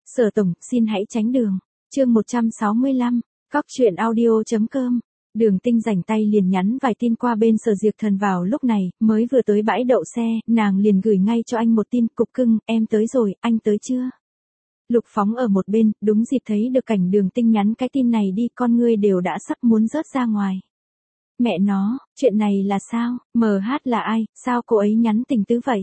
Sở tổng, xin hãy tránh đường. Chương 165, Cóc truyện audio.com. Đường Tinh rảnh tay liền nhắn vài tin qua bên Sở Diệp Thần vào lúc này, mới vừa tới bãi đậu xe, nàng liền gửi ngay cho anh một tin, cục cưng, em tới rồi, anh tới chưa? Lục Phóng ở một bên, đúng dịp thấy được cảnh Đường Tinh nhắn cái tin này đi, con ngươi đều đã sắp muốn rớt ra ngoài. Mẹ nó, chuyện này là sao, MH là ai, sao cô ấy nhắn tình tứ vậy?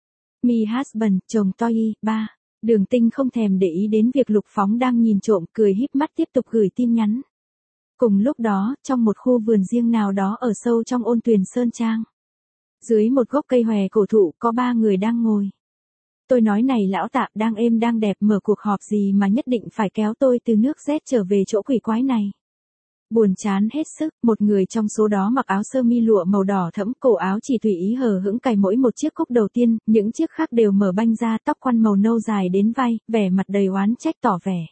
Me husband, chồng Toy, ba. Đường Tinh không thèm để ý đến việc Lục Phóng đang nhìn trộm, cười híp mắt tiếp tục gửi tin nhắn. Cùng lúc đó, trong một khu vườn riêng nào đó ở sâu trong Ôn Tuyền Sơn Trang. Dưới một gốc cây hòe cổ thụ có 3 người đang ngồi. Tôi nói này lão Tạ, đang êm đang đẹp, mở cuộc họp gì mà nhất định phải kéo tôi từ nước Z trở về chỗ quỷ quái này. Buồn chán hết sức, một người trong số đó mặc áo sơ mi lụa màu đỏ thẫm, cổ áo chỉ tùy ý hờ hững cài mỗi một chiếc cúc đầu tiên, những chiếc khác đều mở banh ra, tóc quăn màu nâu dài đến vai, vẻ mặt đầy oán trách tỏ vẻ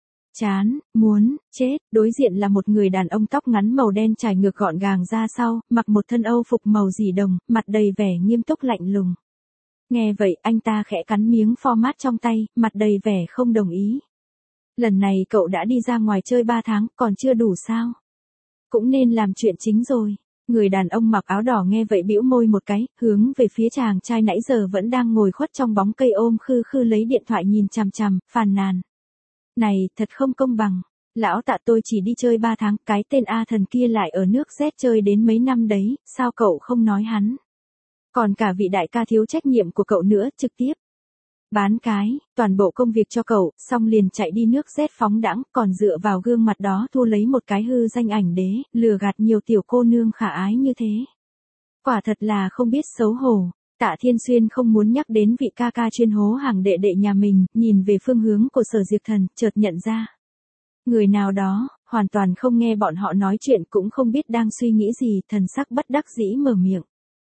chán, muốn, chết. Đối diện là một người đàn ông tóc ngắn màu đen trải ngược gọn gàng ra sau, mặc một thân âu phục màu dì đồng, mặt đầy vẻ nghiêm túc lạnh lùng. Nghe vậy anh ta khẽ cắn miếng format trong tay, mặt đầy vẻ không đồng ý. Lần này cậu đã đi ra ngoài chơi 3 tháng, còn chưa đủ sao? Cũng nên làm chuyện chính rồi. Người đàn ông mặc áo đỏ nghe vậy bĩu môi một cái, hướng về phía chàng trai nãy giờ vẫn đang ngồi khuất trong bóng cây ôm khư khư lấy điện thoại nhìn chằm chằm, phàn nàn. Này, thật không công bằng. Lão Tạ, tôi chỉ đi chơi 3 tháng, cái tên A Thần kia lại ở nước Z chơi đến mấy năm đấy, sao cậu không nói hắn? Còn cả vị đại ca thiếu trách nhiệm của cậu nữa, trực tiếp bán cái, toàn bộ công việc cho cậu, xong liền chạy đi nước Z phóng đãng, còn dựa vào gương mặt đó thu lấy một cái hư danh ảnh đế, lừa gạt nhiều tiểu cô nương khả ái như thế. Quả thật là không biết xấu hổ. Tạ Thiên Xuyên không muốn nhắc đến vị ca ca chuyên hố hàng đệ đệ nhà mình, nhìn về phương hướng của Sở Diệp Thần, chợt nhận ra. Người nào đó, hoàn toàn không nghe bọn họ nói chuyện, cũng không biết đang suy nghĩ gì, thần sắc bất đắc dĩ mở miệng.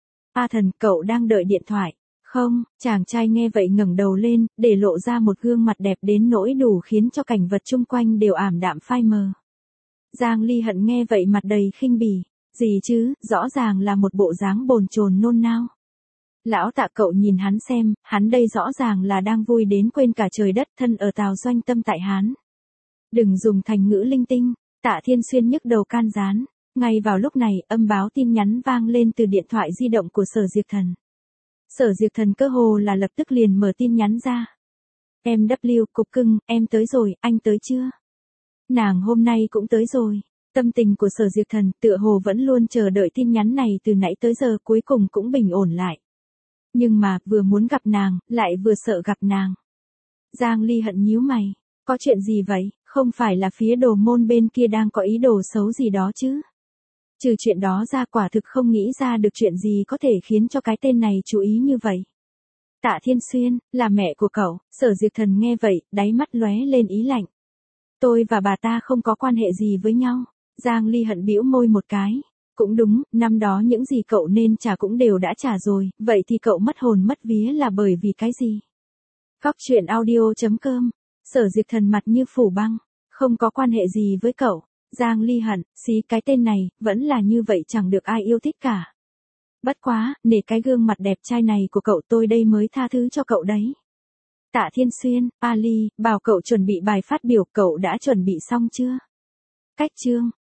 A Thần, cậu đang đợi điện thoại. Không, chàng trai nghe vậy ngẩng đầu lên, để lộ ra một gương mặt đẹp đến nỗi đủ khiến cho cảnh vật chung quanh đều ảm đạm phai mờ. Giang Ly Hận nghe vậy mặt đầy khinh bỉ. Gì chứ, rõ ràng là một bộ dáng bồn chồn nôn nao. Lão Tạ, cậu nhìn hắn xem, hắn đây rõ ràng là đang vui đến quên cả trời đất, thân ở Tào Doanh tâm tại Hán. Đừng dùng thành ngữ linh tinh. Tạ Thiên Xuyên nhức đầu can gián. Ngay vào lúc này, âm báo tin nhắn vang lên từ điện thoại di động của Sở Diệp Thần. Sở Diệp Thần cơ hồ là lập tức liền mở tin nhắn ra. MW, cục cưng, em tới rồi, anh tới chưa? Nàng hôm nay cũng tới rồi. Tâm tình của Sở Diệp Thần tựa hồ vẫn luôn chờ đợi tin nhắn này từ nãy tới giờ, cuối cùng cũng bình ổn lại. Nhưng mà, vừa muốn gặp nàng, lại vừa sợ gặp nàng. Giang Ly Hận nhíu mày. Có chuyện gì vậy, không phải là phía Đồ Môn bên kia đang có ý đồ xấu gì đó chứ? Trừ chuyện đó ra, quả thực không nghĩ ra được chuyện gì có thể khiến cho cái tên này chú ý như vậy. Tạ Thiên Xuyên, là mẹ của cậu. Sở Diệp Thần nghe vậy, đáy mắt lóe lên ý lạnh. Tôi và bà ta không có quan hệ gì với nhau. Giang Ly Hận bĩu môi một cái. Cũng đúng, năm đó những gì cậu nên trả cũng đều đã trả rồi, vậy thì cậu mất hồn mất vía là bởi vì cái gì? Cóc truyện audio.com. Sở Diệp Thần mặt như phủ băng. Không có quan hệ gì với cậu. Giang Ly Hận, xí, cái tên này, vẫn là như vậy, chẳng được ai yêu thích cả. Bất quá, nể cái gương mặt đẹp trai này của cậu, tôi đây mới tha thứ cho cậu đấy. Tạ Thiên Xuyên, Ali, bảo cậu chuẩn bị bài phát biểu, cậu đã chuẩn bị xong chưa? Cách chương.